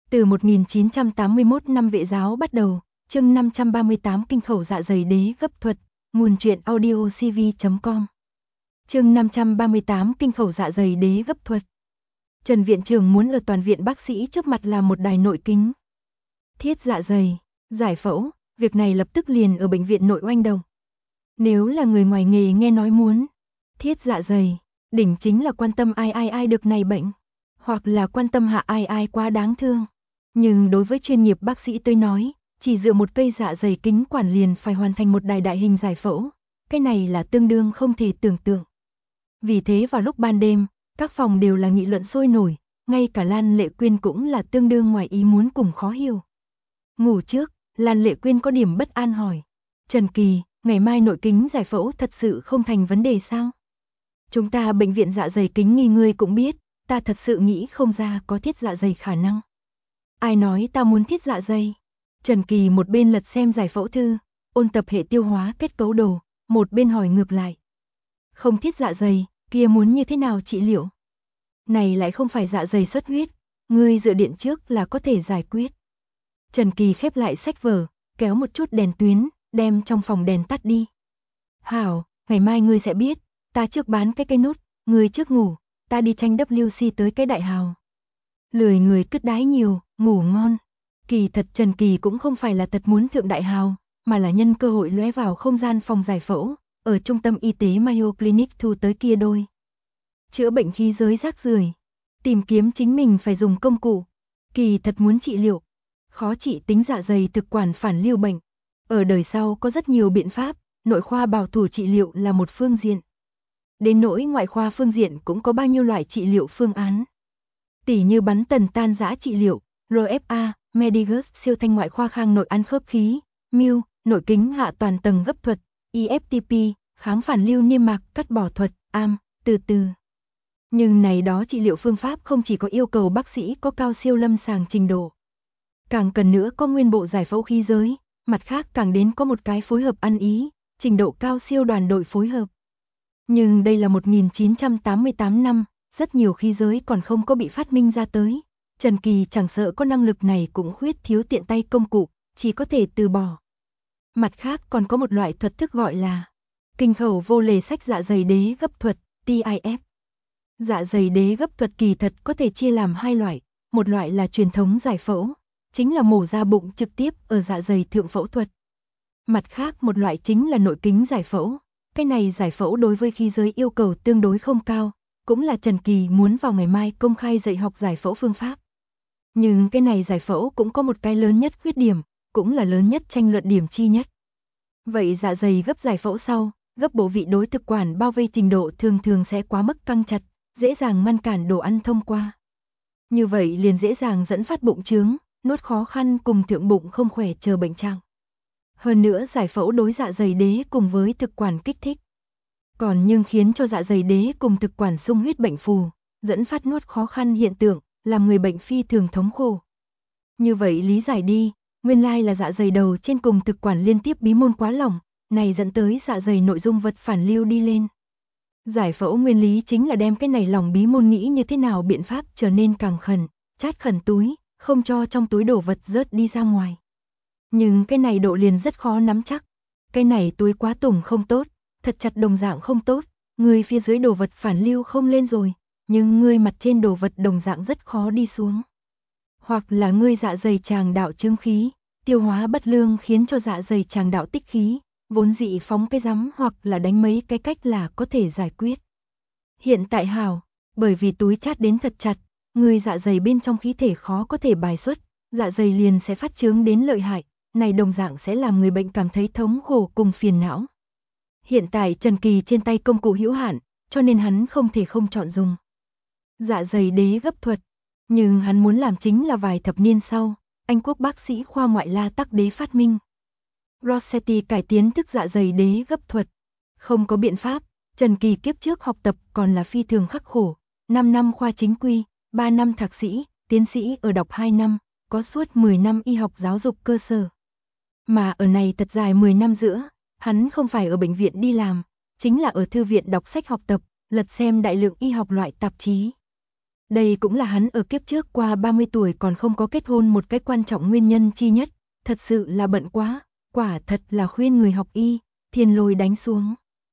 Từ 1981 năm Vệ giáo bắt đầu, chương 538 kinh khẩu dạ dày đế gấp thuật, nguồn truyện audio cv.com. Chương 538 kinh khẩu dạ dày đế gấp thuật. Trần viện trưởng muốn ở toàn viện bác sĩ trước mặt làm một đài nội kính thiết dạ dày, giải phẫu, việc này lập tức liền ở bệnh viện nội oanh động. Nếu là người ngoài nghề nghe nói muốn thiết dạ dày, đỉnh chính là quan tâm ai được này bệnh, hoặc là quan tâm hạ ai quá đáng thương. Nhưng đối với chuyên nghiệp bác sĩ tôi nói, chỉ dựa một cây dạ dày kính quản liền phải hoàn thành một đài đại hình giải phẫu, cái này là tương đương không thể tưởng tượng. Vì thế vào lúc ban đêm, các phòng đều là nghị luận sôi nổi, ngay cả Lan Lệ Quyên cũng là tương đương ngoài ý muốn cùng khó hiểu. Ngủ trước, Lan Lệ Quyên có điểm bất an hỏi, Trần Kỳ, ngày mai nội kính giải phẫu thật sự không thành vấn đề sao? Chúng ta bệnh viện dạ dày kính nghi ngươi cũng biết, ta thật sự nghĩ không ra có thiết dạ dày khả năng. Ai nói ta muốn thiết dạ dày? Trần Kỳ một bên lật xem giải phẫu thư, ôn tập hệ tiêu hóa kết cấu đồ, một bên hỏi ngược lại. Không thiết dạ dày, kia muốn như thế nào trị liệu? Này lại không phải dạ dày xuất huyết, ngươi dựa điện trước là có thể giải quyết. Trần Kỳ khép lại sách vở, kéo một chút đèn tuyến, đem trong phòng đèn tắt đi. Hảo, ngày mai ngươi sẽ biết, ta trước bán cái cây nút, ngươi trước ngủ, ta đi tranh WC tới cái đại hào. Lười người cứt đái nhiều, ngủ ngon. Kỳ thật Trần Kỳ cũng không phải là thật muốn thượng đại hào, mà là nhân cơ hội lóe vào không gian phòng giải phẫu, ở trung tâm y tế Mayo Clinic thu tới kia đôi. Chữa bệnh khí giới rác rưởi, tìm kiếm chính mình phải dùng công cụ. Kỳ thật muốn trị liệu, khó trị tính dạ dày thực quản phản lưu bệnh. Ở đời sau có rất nhiều biện pháp, nội khoa bảo thủ trị liệu là một phương diện. Đến nỗi ngoại khoa phương diện cũng có bao nhiêu loại trị liệu phương án. Tỉ như bắn tần tan rã trị liệu, RFA, Medigus siêu thanh ngoại khoa khang nội ăn khớp khí, MIU, nội kính hạ toàn tầng gấp thuật, EFTP, kháng phản lưu niêm mạc cắt bỏ thuật, AM, từ từ. Nhưng này đó trị liệu phương pháp không chỉ có yêu cầu bác sĩ có cao siêu lâm sàng trình độ. Càng cần nữa có nguyên bộ giải phẫu khí giới, mặt khác càng đến có một cái phối hợp ăn ý, trình độ cao siêu đoàn đội phối hợp. Nhưng đây là 1988 năm, rất nhiều khí giới còn không có bị phát minh ra tới. Trần Kỳ chẳng sợ có năng lực này cũng khuyết thiếu tiện tay công cụ, chỉ có thể từ bỏ. Mặt khác còn có một loại thuật thức gọi là kinh khẩu vô lề sách dạ dày đế gấp thuật, TIF. Dạ dày đế gấp thuật kỳ thật có thể chia làm hai loại, một loại là truyền thống giải phẫu, chính là mổ ra bụng trực tiếp ở dạ dày thượng phẫu thuật. Mặt khác một loại chính là nội kính giải phẫu, cái này giải phẫu đối với khí giới yêu cầu tương đối không cao, cũng là Trần Kỳ muốn vào ngày mai công khai dạy học giải phẫu phương pháp. Nhưng cái này giải phẫu cũng có một cái lớn nhất khuyết điểm, cũng là lớn nhất tranh luận điểm chi nhất. Vậy dạ dày gấp giải phẫu sau, gấp bộ vị đối thực quản bao vây trình độ thường thường sẽ quá mức căng chặt, dễ dàng ngăn cản đồ ăn thông qua. Như vậy liền dễ dàng dẫn phát bụng trướng, nuốt khó khăn cùng thượng bụng không khỏe chờ bệnh trạng. Hơn nữa giải phẫu đối dạ dày đế cùng với thực quản kích thích. Còn nhưng khiến cho dạ dày đế cùng thực quản xung huyết bệnh phù, dẫn phát nuốt khó khăn hiện tượng, làm người bệnh phi thường thống khổ. Như vậy lý giải đi, nguyên lai là dạ dày đầu trên cùng thực quản liên tiếp bí môn quá lỏng, này dẫn tới dạ dày nội dung vật phản lưu đi lên. Giải phẫu nguyên lý chính là đem cái này lỏng bí môn nghĩ như thế nào biện pháp trở nên càng khẩn, chát khẩn túi, không cho trong túi đổ vật rớt đi ra ngoài. Nhưng cái này độ liền rất khó nắm chắc. Cái này túi quá tủng không tốt, thật chặt đồng dạng không tốt, người phía dưới đồ vật phản lưu không lên rồi, nhưng người mặt trên đồ vật đồng dạng rất khó đi xuống. Hoặc là người dạ dày tràng đạo trướng khí, tiêu hóa bất lương khiến cho dạ dày tràng đạo tích khí, vốn dị phóng cái rắm hoặc là đánh mấy cái cách là có thể giải quyết. Hiện tại hảo, bởi vì túi chát đến thật chặt, người dạ dày bên trong khí thể khó có thể bài xuất, dạ dày liền sẽ phát chướng đến lợi hại, này đồng dạng sẽ làm người bệnh cảm thấy thống khổ cùng phiền não. Hiện tại Trần Kỳ trên tay công cụ hữu hạn, cho nên hắn không thể không chọn dùng dạ dày đế gấp thuật, nhưng hắn muốn làm chính là vài thập niên sau, Anh quốc bác sĩ khoa ngoại La Tắc Đế phát minh Rossetti cải tiến thức dạ dày đế gấp thuật. Không có biện pháp, Trần Kỳ kiếp trước học tập còn là phi thường khắc khổ, 5 năm khoa chính quy, 3 năm thạc sĩ, tiến sĩ ở đọc 2 năm, có suốt 10 năm y học giáo dục cơ sở. Mà ở này thật dài 10 năm giữa, hắn không phải ở bệnh viện đi làm, chính là ở thư viện đọc sách học tập, lật xem đại lượng y học loại tạp chí. Đây cũng là hắn ở kiếp trước qua 30 tuổi còn không có kết hôn một cái quan trọng nguyên nhân chi nhất, thật sự là bận quá, quả thật là khuyên người học y, thiên lôi đánh xuống.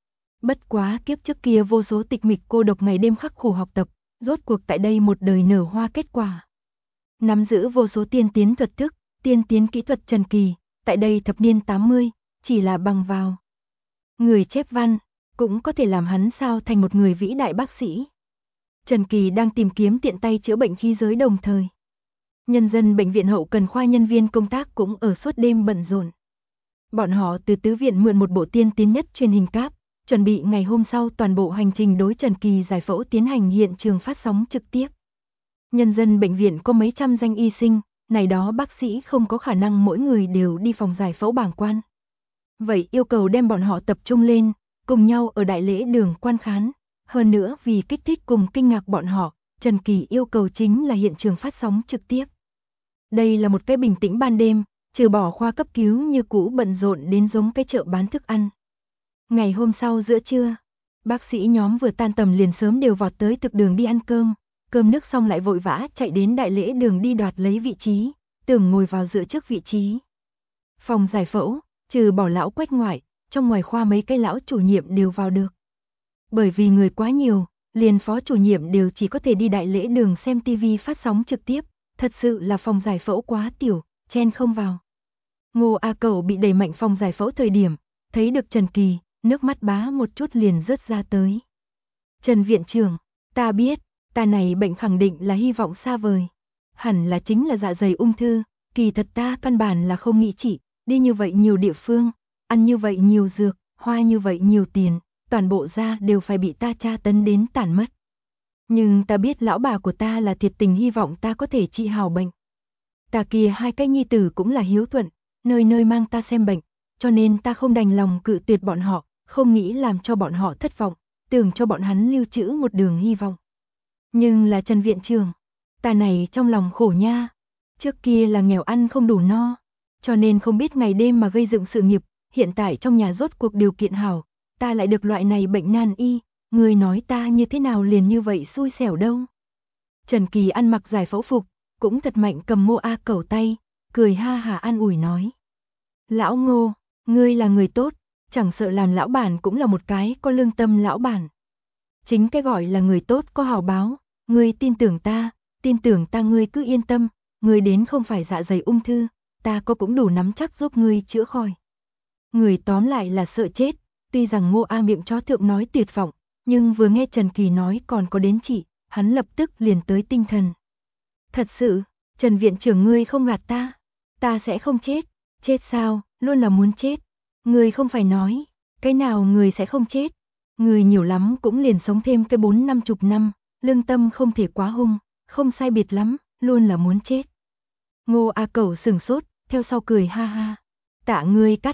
Bất quá kiếp trước kia vô số tịch mịch cô độc ngày đêm khắc khổ học tập, rốt cuộc tại đây một đời nở hoa kết quả. Nắm giữ vô số tiên tiến thuật thức, tiên tiến kỹ thuật Trần Kỳ, tại đây thập niên 80, chỉ là bằng vào người chép văn, cũng có thể làm hắn sao thành một người vĩ đại bác sĩ. Trần Kỳ đang tìm kiếm tiện tay chữa bệnh khí giới đồng thời. Nhân dân bệnh viện hậu cần khoa nhân viên công tác cũng ở suốt đêm bận rộn. Bọn họ từ tứ viện mượn một bộ tiên tiến nhất truyền hình cáp, chuẩn bị ngày hôm sau toàn bộ hành trình đối Trần Kỳ giải phẫu tiến hành hiện trường phát sóng trực tiếp. Nhân dân bệnh viện có mấy trăm danh y sinh, này đó bác sĩ không có khả năng mỗi người đều đi phòng giải phẫu bảng quan. Vậy yêu cầu đem bọn họ tập trung lên, cùng nhau ở đại lễ đường quan khán. Hơn nữa vì kích thích cùng kinh ngạc bọn họ, Trần Kỳ yêu cầu chính là hiện trường phát sóng trực tiếp. Đây là một cái bình tĩnh ban đêm, trừ bỏ khoa cấp cứu như cũ bận rộn đến giống cái chợ bán thức ăn. Ngày hôm sau giữa trưa, bác sĩ nhóm vừa tan tầm liền sớm đều vọt tới thực đường đi ăn cơm, cơm nước xong lại vội vã chạy đến đại lễ đường đi đoạt lấy vị trí, tưởng ngồi vào dựa trước vị trí. Phòng giải phẫu, trừ bỏ lão Quách ngoại, trong ngoài khoa mấy cái lão chủ nhiệm đều vào được. Bởi vì người quá nhiều, liền phó chủ nhiệm đều chỉ có thể đi đại lễ đường xem TV phát sóng trực tiếp, thật sự là phòng giải phẫu quá tiểu, chen không vào. Ngô A Cẩu bị đẩy mạnh phòng giải phẫu thời điểm, thấy được Trần Kỳ, nước mắt bá một chút liền rớt ra tới. Trần viện trưởng, ta biết, ta này bệnh khẳng định là hy vọng xa vời. Hẳn là chính là dạ dày ung thư, kỳ thật ta căn bản là không nghĩ trị, đi như vậy nhiều địa phương, ăn như vậy nhiều dược, hoa như vậy nhiều tiền, toàn bộ da đều phải bị ta tra tấn đến tàn mất. Nhưng ta biết lão bà của ta là thiệt tình hy vọng ta có thể trị hảo bệnh. Ta kia hai cái nhi tử cũng là hiếu thuận, nơi nơi mang ta xem bệnh, cho nên ta không đành lòng cự tuyệt bọn họ, không nghĩ làm cho bọn họ thất vọng, tưởng cho bọn hắn lưu trữ một đường hy vọng. Nhưng là Trần viện trưởng, ta này trong lòng khổ nha, trước kia là nghèo ăn không đủ no, cho nên không biết ngày đêm mà gây dựng sự nghiệp, hiện tại trong nhà rốt cuộc điều kiện hảo, ta lại được loại này bệnh nan y, người nói ta như thế nào liền như vậy xui xẻo đâu. Trần Kỳ ăn mặc giải phẫu phục, cũng thật mạnh cầm Ngô A Cẩu tay, cười ha hà an ủi nói. Lão Ngô, ngươi là người tốt, chẳng sợ làm lão bản cũng là một cái có lương tâm lão bản. Chính cái gọi là người tốt có hảo báo, ngươi tin tưởng ta ngươi cứ yên tâm, ngươi đến không phải dạ dày ung thư, ta có cũng đủ nắm chắc giúp ngươi chữa khỏi. Người tóm lại là sợ chết, tuy rằng Ngô A miệng chó thượng nói tuyệt vọng, nhưng vừa nghe Trần Kỳ nói còn có đến chị, hắn lập tức liền tới tinh thần. Thật sự, Trần viện trưởng ngươi không gạt ta sẽ không chết, chết sao, luôn là muốn chết. Ngươi không phải nói, cái nào người sẽ không chết, người nhiều lắm cũng liền sống thêm cái 40-50 năm, lương tâm không thể quá hung, không sai biệt lắm, luôn là muốn chết. Ngô A Cẩu sừng sốt, theo sau cười ha ha. Tạ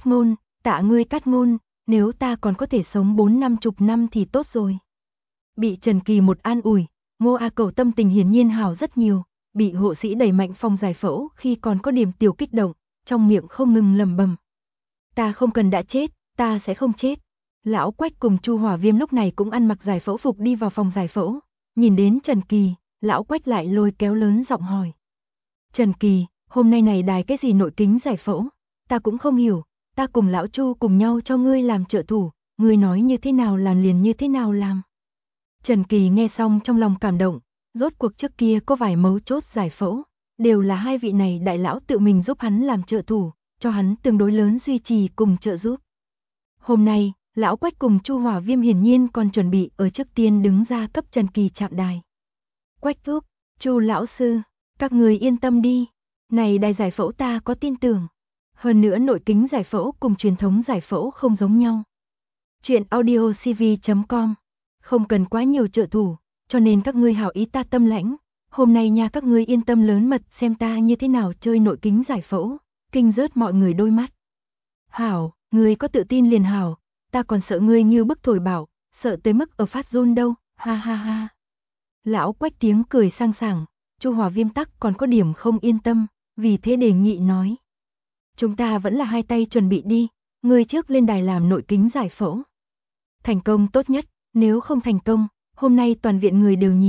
ngươi cát ngôn, nếu ta còn có thể sống 40-50 năm thì tốt rồi. Bị Trần Kỳ một an ủi, Ngô A Cẩu tâm tình hiển nhiên hảo rất nhiều, bị hộ sĩ đẩy mạnh phòng giải phẫu khi còn có điểm tiểu kích động, trong miệng không ngừng lẩm bẩm. Ta không cần đã chết, ta sẽ không chết. Lão Quách cùng Chu Hỏa Viêm lúc này cũng ăn mặc giải phẫu phục đi vào phòng giải phẫu, nhìn đến Trần Kỳ, lão Quách lại lôi kéo lớn giọng hỏi. Trần Kỳ, hôm nay này đài cái gì nội kính giải phẫu, ta cũng không hiểu, ta cùng lão Chu cùng nhau cho ngươi làm trợ thủ, ngươi nói như thế nào làm liền như thế nào làm. Trần Kỳ nghe xong trong lòng cảm động, rốt cuộc trước kia có vài mấu chốt giải phẫu, đều là hai vị này đại lão tự mình giúp hắn làm trợ thủ, cho hắn tương đối lớn duy trì cùng trợ giúp. Hôm nay, lão Quách cùng Chu Hỏa Viêm hiển nhiên còn chuẩn bị ở trước tiên đứng ra cấp Trần Kỳ chạm đài. Quách thúc, Chu lão sư, các người yên tâm đi, này đài giải phẫu ta có tin tưởng. Hơn nữa nội kính giải phẫu cùng truyền thống giải phẫu không giống nhau. Chuyện audiocv.com, không cần quá nhiều trợ thủ, cho nên các ngươi hảo ý ta tâm lãnh. Hôm nay nha các ngươi yên tâm lớn mật xem ta như thế nào chơi nội kính giải phẫu, kinh rớt mọi người đôi mắt. Hảo, ngươi có tự tin liền hảo, ta còn sợ ngươi như bức thổi bảo, sợ tới mức ở phát run đâu, ha ha ha. Lão Quách tiếng cười sang sảng, Chu Hỏa Viêm tắc còn có điểm không yên tâm, vì thế đề nghị nói. Chúng ta vẫn là hai tay chuẩn bị đi, ngươi trước lên đài làm nội kính giải phẫu. Thành công tốt nhất, nếu không thành công, hôm nay toàn viện người đều nhìn,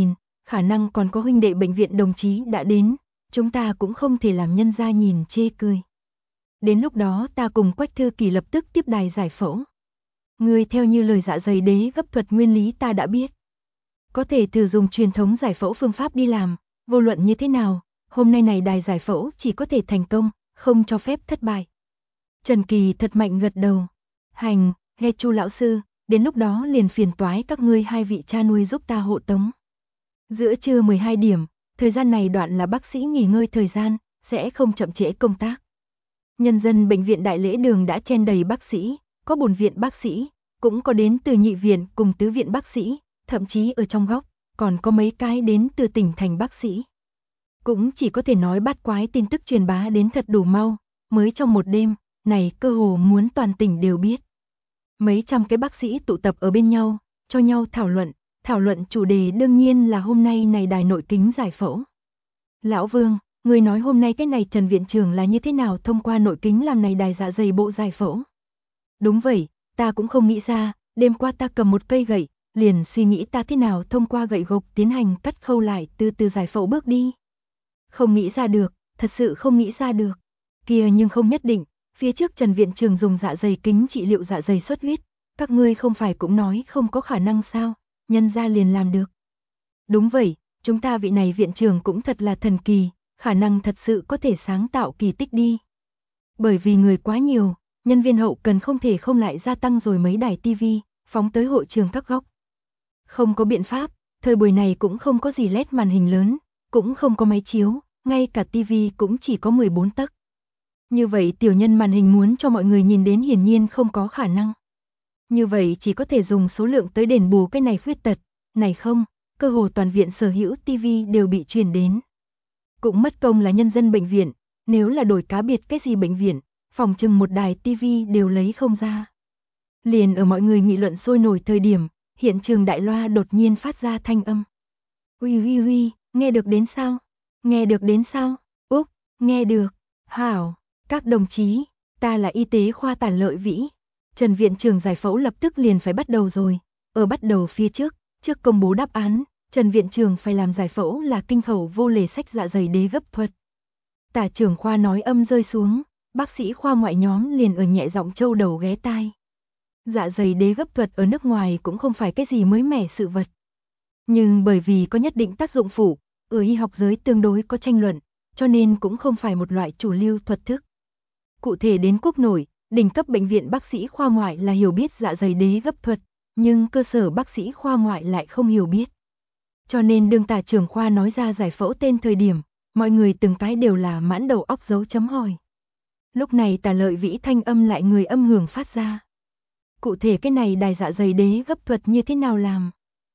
khả năng còn có huynh đệ bệnh viện đồng chí đã đến, chúng ta cũng không thể làm nhân gia nhìn chê cười. Đến lúc đó ta cùng Quách Thư Kỳ lập tức tiếp đài giải phẫu. Ngươi theo như lời dạ dày đế gấp thuật nguyên lý ta đã biết. Có thể thử dùng truyền thống giải phẫu phương pháp đi làm, vô luận như thế nào, hôm nay này đài giải phẫu chỉ có thể thành công, không cho phép thất bại. Trần Kỳ thật mạnh gật đầu. Hành, nghe Chu lão sư, đến lúc đó liền phiền toái các ngươi hai vị cha nuôi giúp ta hộ tống. Giữa trưa 12 điểm, thời gian này đoạn là bác sĩ nghỉ ngơi thời gian, sẽ không chậm trễ công tác. Nhân dân bệnh viện Đại Lễ Đường đã chen đầy bác sĩ, có bổn viện bác sĩ, cũng có đến từ nhị viện cùng tứ viện bác sĩ, thậm chí ở trong góc, còn có mấy cái đến từ tỉnh thành bác sĩ. Cũng chỉ có thể nói bát quái tin tức truyền bá đến thật đủ mau, mới trong một đêm, này cơ hồ muốn toàn tỉnh đều biết. Mấy trăm cái bác sĩ tụ tập ở bên nhau, cho nhau thảo luận chủ đề đương nhiên là hôm nay này đài nội kính giải phẫu. Lão Vương, người nói hôm nay cái này Trần viện trưởng là như thế nào thông qua nội kính làm này đài dạ dày bộ giải phẫu? Đúng vậy, ta cũng không nghĩ ra, đêm qua ta cầm một cây gậy, liền suy nghĩ ta thế nào thông qua gậy gộc tiến hành cắt khâu lại từ từ giải phẫu bước đi. Không nghĩ ra được, thật sự không nghĩ ra được. Kia nhưng không nhất định, phía trước Trần viện trưởng dùng dạ dày kính trị liệu dạ dày xuất huyết, các ngươi không phải cũng nói không có khả năng sao, nhân ra liền làm được. Đúng vậy, chúng ta vị này viện trưởng cũng thật là thần kỳ, khả năng thật sự có thể sáng tạo kỳ tích đi. Bởi vì người quá nhiều, nhân viên hậu cần không thể không lại gia tăng rồi mấy đài tivi, phóng tới hội trường các góc. Không có biện pháp, thời buổi này cũng không có gì LED màn hình lớn, cũng không có máy chiếu, ngay cả tivi cũng chỉ có 14 tấc. Như vậy tiểu nhân màn hình muốn cho mọi người nhìn đến hiển nhiên không có khả năng. Như vậy chỉ có thể dùng số lượng tới đền bù cái này khuyết tật, này không, cơ hồ toàn viện sở hữu tivi đều bị truyền đến. Cũng mất công là nhân dân bệnh viện, nếu là đổi cá biệt cái gì bệnh viện, phòng chừng một đài tivi đều lấy không ra. Liền ở mọi người nghị luận sôi nổi thời điểm, hiện trường đại loa đột nhiên phát ra thanh âm. Uy uy uy, nghe được đến sao? Nghe được đến sao? Úc, nghe được. Hảo, các đồng chí, ta là y tế khoa Tản Lợi Vĩ. Trần viện trưởng giải phẫu lập tức liền phải bắt đầu rồi. Ở bắt đầu phía trước công bố đáp án, Trần viện trưởng phải làm giải phẫu là kinh khẩu vô lề sách dạ dày đế gấp thuật. Tả trưởng khoa nói âm rơi xuống, bác sĩ khoa ngoại nhóm liền ở nhẹ giọng châu đầu ghé tai. Dạ dày đế gấp thuật ở nước ngoài cũng không phải cái gì mới mẻ sự vật. Nhưng bởi vì có nhất định tác dụng phụ, ở y học giới tương đối có tranh luận, cho nên cũng không phải một loại chủ lưu thuật thức. Cụ thể đến quốc nội, đỉnh cấp bệnh viện bác sĩ khoa ngoại là hiểu biết dạ dày đế gấp thuật, nhưng cơ sở bác sĩ khoa ngoại lại không hiểu biết. Cho nên đương tả trưởng khoa nói ra giải phẫu tên thời điểm, mọi người từng cái đều là mãn đầu óc dấu chấm hỏi. Lúc này Tả Lợi Vĩ thanh âm lại người âm hưởng phát ra. Cụ thể cái này đài dạ dày đế gấp thuật như thế nào làm?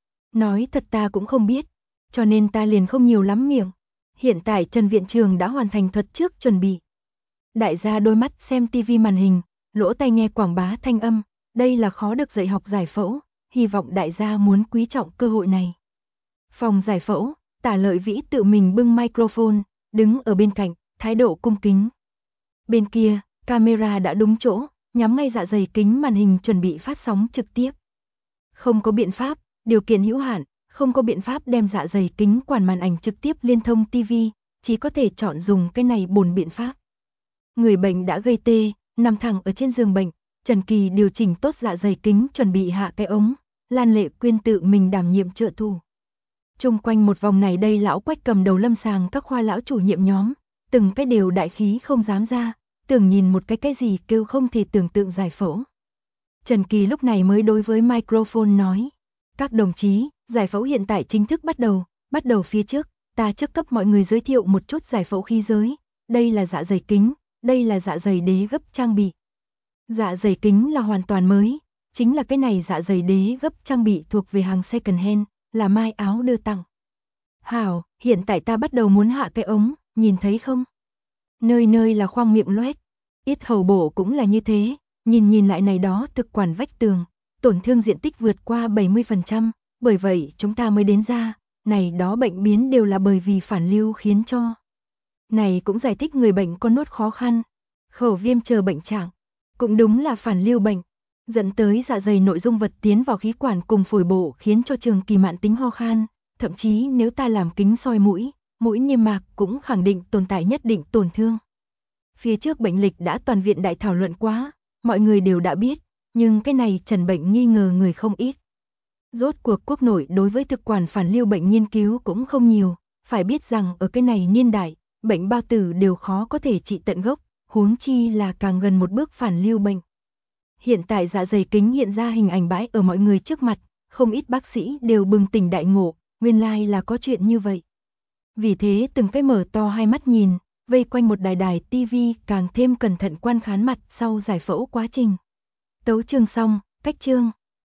Nói thật ta cũng không biết, cho nên ta liền không nhiều lắm miệng. Hiện tại Trần viện trưởng đã hoàn thành thuật trước chuẩn bị. Đại gia đôi mắt xem tivi màn hình, lỗ tai nghe quảng bá thanh âm, đây là khó được dạy học giải phẫu, hy vọng đại gia muốn quý trọng cơ hội này. Phòng giải phẫu, Tả Lợi Vĩ tự mình bưng microphone, đứng ở bên cạnh, thái độ cung kính. Bên kia, camera đã đúng chỗ, nhắm ngay dạ dày kính màn hình chuẩn bị phát sóng trực tiếp. Không có biện pháp, điều kiện hữu hạn, không có biện pháp đem dạ dày kính quản màn ảnh trực tiếp liên thông tivi, chỉ có thể chọn dùng cái này bổn biện pháp. Người bệnh đã gây tê, nằm thẳng ở trên giường bệnh, Trần Kỳ điều chỉnh tốt dạ dày kính chuẩn bị hạ cái ống, Lan Lệ Quyên tự mình đảm nhiệm trợ thủ. Chung quanh một vòng này đây lão Quách cầm đầu lâm sàng các khoa lão chủ nhiệm nhóm, từng cái đều đại khí không dám ra, tưởng nhìn một cái gì kêu không thể tưởng tượng giải phẫu. Trần Kỳ lúc này mới đối với microphone nói, các đồng chí, giải phẫu hiện tại chính thức bắt đầu phía trước, ta trước cấp mọi người giới thiệu một chút giải phẫu khí giới, đây là dạ dày kính, đây là dạ dày đế gấp trang bị. Dạ dày kính là hoàn toàn mới, chính là cái này dạ dày đế gấp trang bị thuộc về hàng second hand, là mai áo đưa tặng. Hảo, hiện tại ta bắt đầu muốn hạ cái ống, nhìn thấy không? Nơi nơi là khoang miệng loét, yết hầu bổ cũng là như thế, nhìn lại này đó thực quản vách tường, tổn thương diện tích vượt qua 70%, bởi vậy chúng ta mới đến ra, này đó bệnh biến đều là bởi vì phản lưu khiến cho. Này cũng giải thích người bệnh có nuốt khó khăn, khẩu viêm chờ bệnh trạng, cũng đúng là phản lưu bệnh, dẫn tới dạ dày nội dung vật tiến vào khí quản cùng phổi bộ khiến cho trường kỳ mạn tính ho khan, Thậm chí nếu ta làm kính soi mũi, mũi niêm mạc cũng khẳng định tồn tại nhất định tổn thương. Phía trước bệnh lịch đã toàn viện đại thảo luận quá, mọi người đều đã biết, nhưng cái này trần bệnh nghi ngờ người không ít. Rốt cuộc quốc nội đối với thực quản phản lưu bệnh nghiên cứu cũng không nhiều, phải biết rằng ở cái này niên đại, bệnh bao tử đều khó có thể trị tận gốc, huống chi là càng gần một bước phản lưu bệnh. Hiện tại dạ dày kính hiện ra hình ảnh bãi ở mọi người trước mặt, không ít bác sĩ đều bừng tỉnh đại ngộ, nguyên lai là có chuyện như vậy. Vì thế từng cái mở to hai mắt nhìn, vây quanh một đài tivi càng thêm cẩn thận quan khán mặt sau giải phẫu quá trình. Tấu chương xong, cách chương.